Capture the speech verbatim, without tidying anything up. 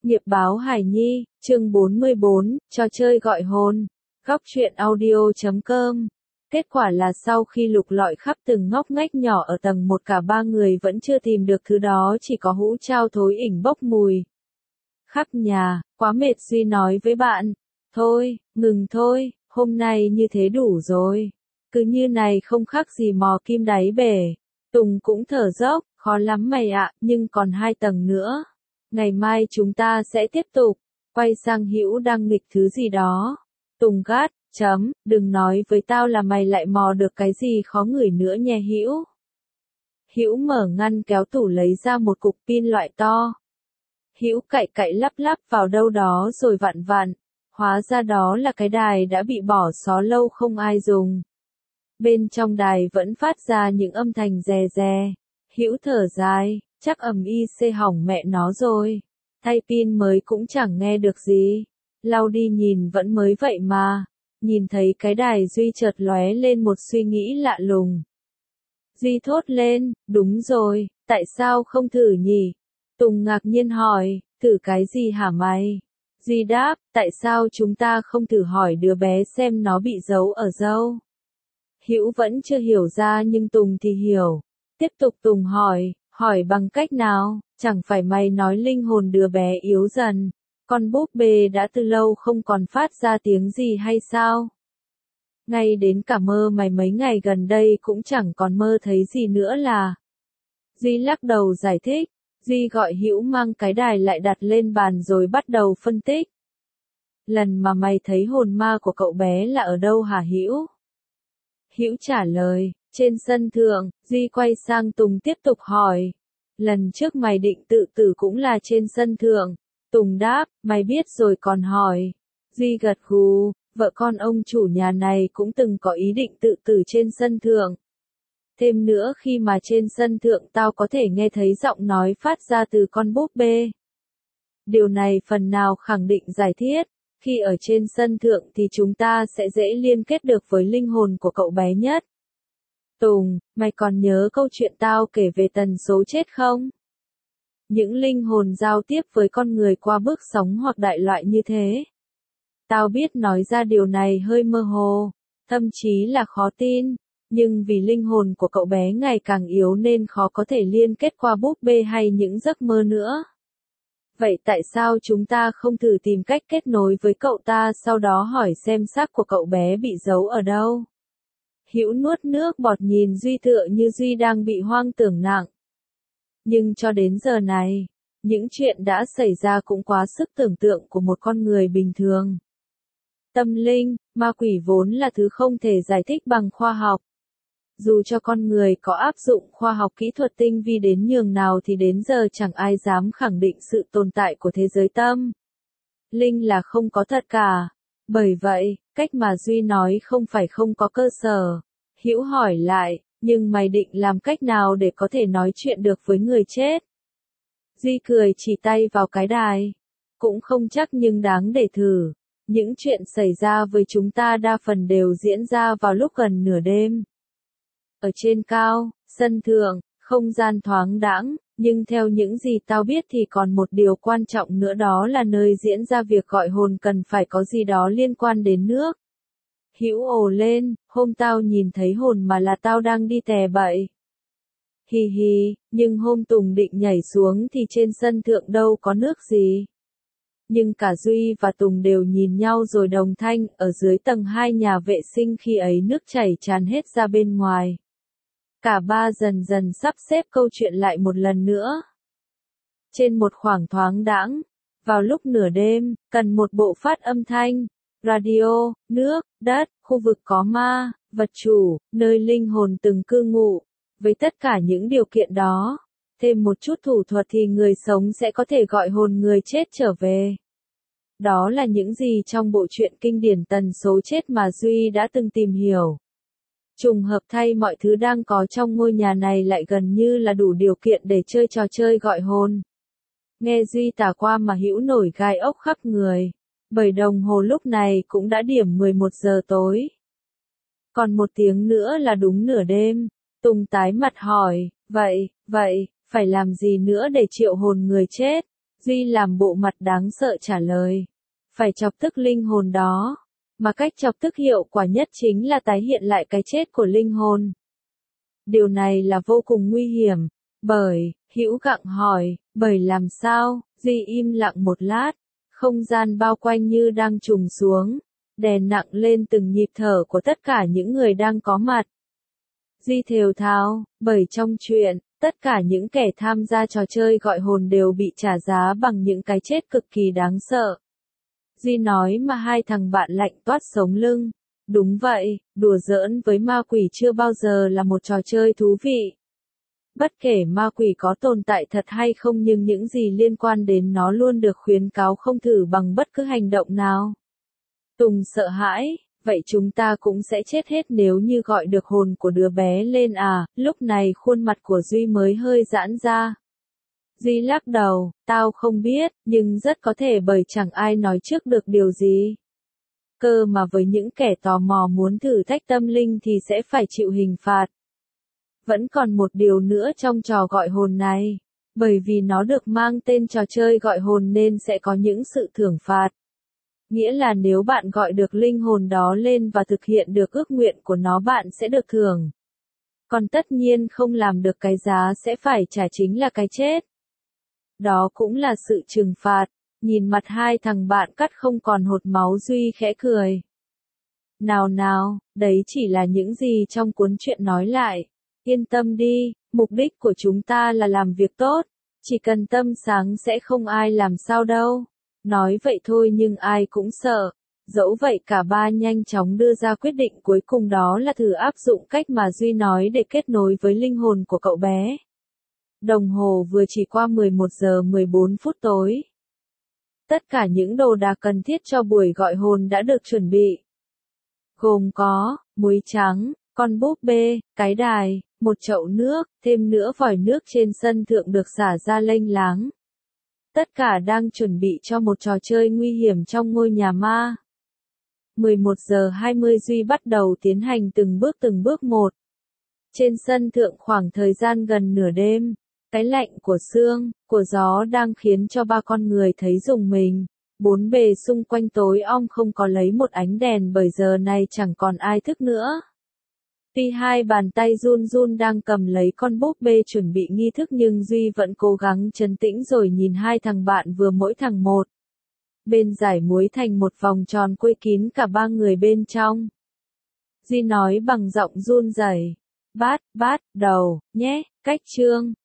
Nghiệp báo Hải Nhi, chương bốn mươi bốn, trò chơi gọi hồn. Góc truyện audio chấm com. Kết quả là sau khi lục lọi khắp từng ngóc ngách nhỏ ở tầng một, cả ba người vẫn chưa tìm được thứ đó, chỉ có hũ trao thối ỉnh bốc mùi khắp nhà. Quá mệt, Duy nói với bạn. Thôi, ngừng thôi, hôm nay như thế đủ rồi. Cứ như này không khác gì mò kim đáy bể. Tùng cũng thở dốc, khó lắm mày ạ, nhưng còn hai tầng nữa. Ngày mai chúng ta sẽ tiếp tục. Quay sang Hữu đang nghịch thứ gì đó. Tùng gắt, chấm, đừng nói với tao là mày lại mò được cái gì khó ngửi nữa nhé Hữu. Hữu mở ngăn kéo tủ lấy ra một cục pin loại to. Hữu cạy cạy lắp lắp vào đâu đó rồi vặn vặn. Hóa ra đó là cái đài đã bị bỏ xó lâu không ai dùng. Bên trong đài vẫn phát ra những âm thanh rè rè. Hữu thở dài, chắc ầm ic hỏng mẹ nó rồi. Thay pin mới cũng chẳng nghe được gì. Lau đi nhìn vẫn mới vậy mà. Nhìn thấy cái đài Duy chợt lóe lên một suy nghĩ lạ lùng. Duy thốt lên, đúng rồi, tại sao không thử nhỉ? Tùng ngạc nhiên hỏi, thử cái gì hả mày? Duy đáp, tại sao chúng ta không thử hỏi đứa bé xem nó bị giấu ở đâu? Hữu vẫn chưa hiểu ra nhưng Tùng thì hiểu. Tiếp tục Tùng hỏi, hỏi bằng cách nào? Chẳng phải mày nói linh hồn đứa bé yếu dần, con búp bê đã từ lâu không còn phát ra tiếng gì hay sao? Ngay đến cả mơ mày mấy ngày gần đây cũng chẳng còn mơ thấy gì nữa là. Duy lắc đầu giải thích. Duy gọi Hữu mang cái đài lại đặt lên bàn rồi bắt đầu phân tích. Lần mà mày thấy hồn ma của cậu bé là ở đâu hả Hữu? Hữu trả lời, trên sân thượng. Duy quay sang Tùng tiếp tục hỏi. Lần trước mày định tự tử cũng là trên sân thượng. Tùng đáp, mày biết rồi còn hỏi. Duy gật gù, vợ con ông chủ nhà này cũng từng có ý định tự tử trên sân thượng. Thêm nữa khi mà trên sân thượng tao có thể nghe thấy giọng nói phát ra từ con búp bê. Điều này phần nào khẳng định giải thiết, khi ở trên sân thượng thì chúng ta sẽ dễ liên kết được với linh hồn của cậu bé nhất. Tùng, mày còn nhớ câu chuyện tao kể về tần số chết không? Những linh hồn giao tiếp với con người qua bước sóng hoặc đại loại như thế. Tao biết nói ra điều này hơi mơ hồ, thậm chí là khó tin, nhưng vì linh hồn của cậu bé ngày càng yếu nên khó có thể liên kết qua búp bê hay những giấc mơ nữa. Vậy tại sao chúng ta không thử tìm cách kết nối với cậu ta, sau đó hỏi xem xác của cậu bé bị giấu ở đâu? Hữu nuốt nước bọt nhìn Duy tựa như Duy đang bị hoang tưởng nặng. Nhưng cho đến giờ này, những chuyện đã xảy ra cũng quá sức tưởng tượng của một con người bình thường. Tâm linh, ma quỷ vốn là thứ không thể giải thích bằng khoa học. Dù cho con người có áp dụng khoa học kỹ thuật tinh vi đến nhường nào thì đến giờ chẳng ai dám khẳng định sự tồn tại của thế giới tâm linh là không có thật cả. Bởi vậy, cách mà Duy nói không phải không có cơ sở. Hữu hỏi lại, nhưng mày định làm cách nào để có thể nói chuyện được với người chết? Duy cười chỉ tay vào cái đài. Cũng không chắc nhưng đáng để thử. Những chuyện xảy ra với chúng ta đa phần đều diễn ra vào lúc gần nửa đêm. Ở trên cao, sân thượng, không gian thoáng đãng, nhưng theo những gì tao biết thì còn một điều quan trọng nữa, đó là nơi diễn ra việc gọi hồn cần phải có gì đó liên quan đến nước. Hữu ồ lên, hôm tao nhìn thấy hồn mà là tao đang đi tè bậy. Hì hì, nhưng hôm Tùng định nhảy xuống thì trên sân thượng đâu có nước gì. Nhưng cả Duy và Tùng đều nhìn nhau rồi đồng thanh, ở dưới tầng hai nhà vệ sinh khi ấy nước chảy tràn hết ra bên ngoài. Cả ba dần dần sắp xếp câu chuyện lại một lần nữa. Trên một khoảng thoáng đãng, vào lúc nửa đêm, cần một bộ phát âm thanh, radio, nước, đất, khu vực có ma, vật chủ, nơi linh hồn từng cư ngụ. Với tất cả những điều kiện đó, thêm một chút thủ thuật thì người sống sẽ có thể gọi hồn người chết trở về. Đó là những gì trong bộ truyện kinh điển Tần số chết mà Duy đã từng tìm hiểu. Trùng hợp thay mọi thứ đang có trong ngôi nhà này lại gần như là đủ điều kiện để chơi trò chơi gọi hồn. Nghe Duy tả qua mà Hữu nổi gai ốc khắp người. Bởi đồng hồ lúc này cũng đã điểm mười một giờ tối. Còn một tiếng nữa là đúng nửa đêm. Tùng tái mặt hỏi, vậy, vậy, phải làm gì nữa để triệu hồn người chết? Duy làm bộ mặt đáng sợ trả lời. Phải chọc tức linh hồn đó. Mà cách chọc tức hiệu quả nhất chính là tái hiện lại cái chết của linh hồn. Điều này là vô cùng nguy hiểm. Bởi, Hữu gặng hỏi, bởi làm sao? Duy im lặng một lát. Không gian bao quanh như đang trùng xuống. Đè nặng lên từng nhịp thở của tất cả những người đang có mặt. Duy thều thào, bởi trong chuyện, tất cả những kẻ tham gia trò chơi gọi hồn đều bị trả giá bằng những cái chết cực kỳ đáng sợ. Duy nói mà hai thằng bạn lạnh toát sống lưng. Đúng vậy, đùa giỡn với ma quỷ chưa bao giờ là một trò chơi thú vị. Bất kể ma quỷ có tồn tại thật hay không, nhưng những gì liên quan đến nó luôn được khuyến cáo không thử bằng bất cứ hành động nào. Tùng sợ hãi, vậy chúng ta cũng sẽ chết hết nếu như gọi được hồn của đứa bé lên à? Lúc này khuôn mặt của Duy mới hơi giãn ra. Duy lắc đầu, tao không biết, nhưng rất có thể bởi chẳng ai nói trước được điều gì. Cơ mà với những kẻ tò mò muốn thử thách tâm linh thì sẽ phải chịu hình phạt. Vẫn còn một điều nữa trong trò gọi hồn này. Bởi vì nó được mang tên trò chơi gọi hồn nên sẽ có những sự thưởng phạt. Nghĩa là nếu bạn gọi được linh hồn đó lên và thực hiện được ước nguyện của nó, bạn sẽ được thưởng. Còn tất nhiên không làm được cái giá sẽ phải trả chính là cái chết. Đó cũng là sự trừng phạt. Nhìn mặt hai thằng bạn cắt không còn hột máu, Duy khẽ cười. Nào nào, đấy chỉ là những gì trong cuốn truyện nói lại. Yên tâm đi, mục đích của chúng ta là làm việc tốt. Chỉ cần tâm sáng sẽ không ai làm sao đâu. Nói vậy thôi nhưng ai cũng sợ. Dẫu vậy cả ba nhanh chóng đưa ra quyết định cuối cùng, đó là thử áp dụng cách mà Duy nói để kết nối với linh hồn của cậu bé. Đồng hồ vừa chỉ qua mười một giờ mười bốn phút tối. Tất cả những đồ đạc cần thiết cho buổi gọi hồn đã được chuẩn bị. Gồm có, muối trắng, con búp bê, cái đài, một chậu nước, thêm nữa vòi nước trên sân thượng được xả ra lênh láng. Tất cả đang chuẩn bị cho một trò chơi nguy hiểm trong ngôi nhà ma. mười một giờ hai mươi Duy bắt đầu tiến hành từng bước từng bước một. Trên sân thượng khoảng thời gian gần nửa đêm, cái lạnh của sương, của gió đang khiến cho ba con người thấy rùng mình. Bốn bề xung quanh tối om, không có lấy một ánh đèn bởi giờ này chẳng còn ai thức nữa. Tuy hai bàn tay run run đang cầm lấy con búp bê chuẩn bị nghi thức, nhưng Duy vẫn cố gắng trấn tĩnh rồi nhìn hai thằng bạn vừa mỗi thằng một. Bên giải muối thành một vòng tròn quây kín cả ba người bên trong. Duy nói bằng giọng run rẩy, bát, bát, đầu, nhé, cách chương.